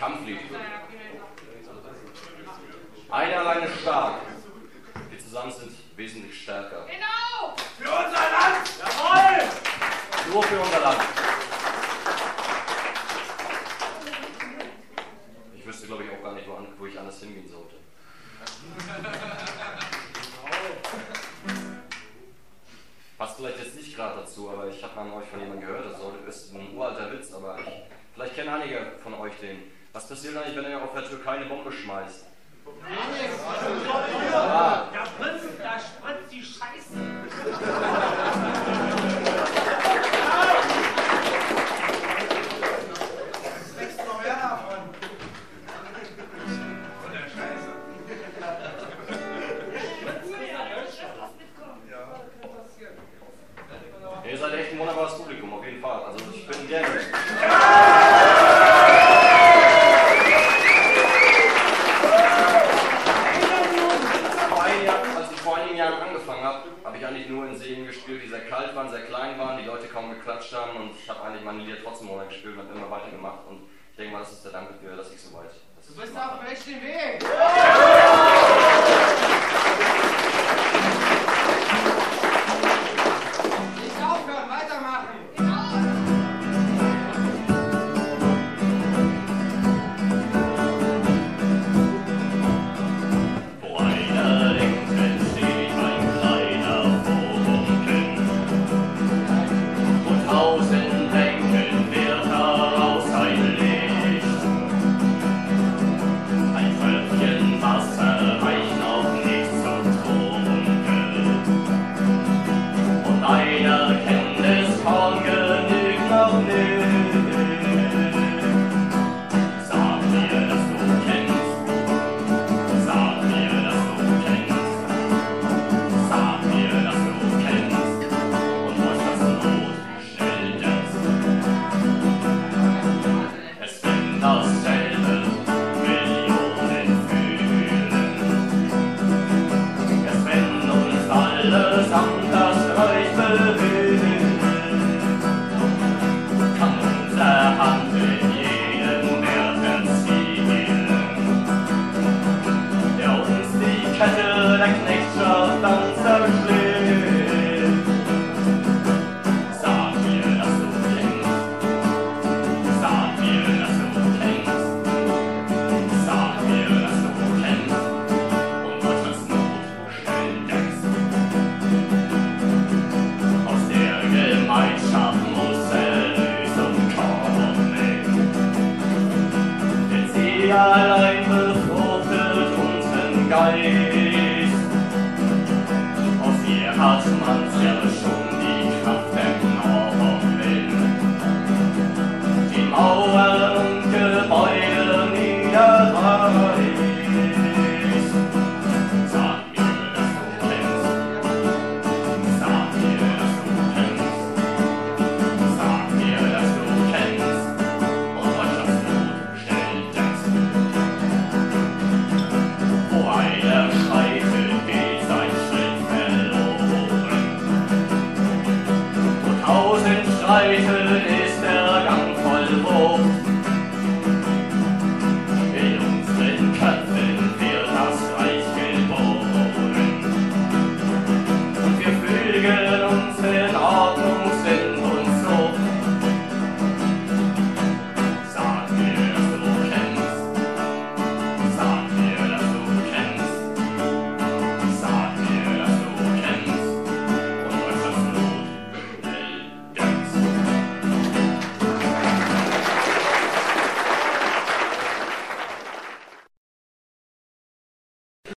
Kampflied. Eine alleine stark. Wir zusammen sind wesentlich stärker. Genau! Für unser Land! Jawohl! Nur für unser Land. Ich wüsste, glaube ich, auch gar nicht, wo ich anders hingehen sollte. Passt vielleicht jetzt nicht gerade dazu, aber ich habe mal an euch von jemandem gehört, das ist ein uralter Witz, aber vielleicht kennen einige von euch den. Was passiert eigentlich, wenn ihr auf der Türkei eine Bombe schmeißt? Ja. Der Prinz, da spritzt die Scheiße. Es wächst noch mehr davon. Von der Scheiße. Ihr seid echt ein wunderbares Publikum, auf jeden Fall. Also ich bin gerne. Als ich vor einigen Jahren angefangen habe ich eigentlich nur in Seen gespielt, die sehr kalt waren, sehr klein waren, die Leute kaum geklatscht haben und ich habe eigentlich meine Lieder trotzdem ohne gespielt und habe immer weitergemacht und ich denke mal, das ist der Dank dafür, dass ich so weit. Du bist auf dem rechten Weg. Nicht aufhören, weitermachen. Wo einer denkt, entsteht ein kleiner Funken. Und tausend denken, wird daraus ein Licht. Ein Tröpfchen Wasser reicht noch nicht zum Trunken. Und einer kennt es kaum genügt noch nicht. Sag mir, dass du kennst. Sag mir, dass du kennst. Sag mir, dass du kennst. Und was das Not schnell denkst. Es sind dasselbe Millionen fühlen. Erst wenn uns allesamt das Reich bemühen, kann unser Handeln jeden Wert erzielen, der uns die Kette der Knechtschaft dann zerschlägt. Sag mir, dass du kennst. Sag mir, dass du kennst. Sag mir, dass du kennst. Und Deutschlands Not schnell denkst. Aus der Gemeinschaft muss Erlösung kommen. Denn sie allein befruchtet unseren Geist. Aus ihr hat man's ja schon die Kraft entnommen. Die Mauer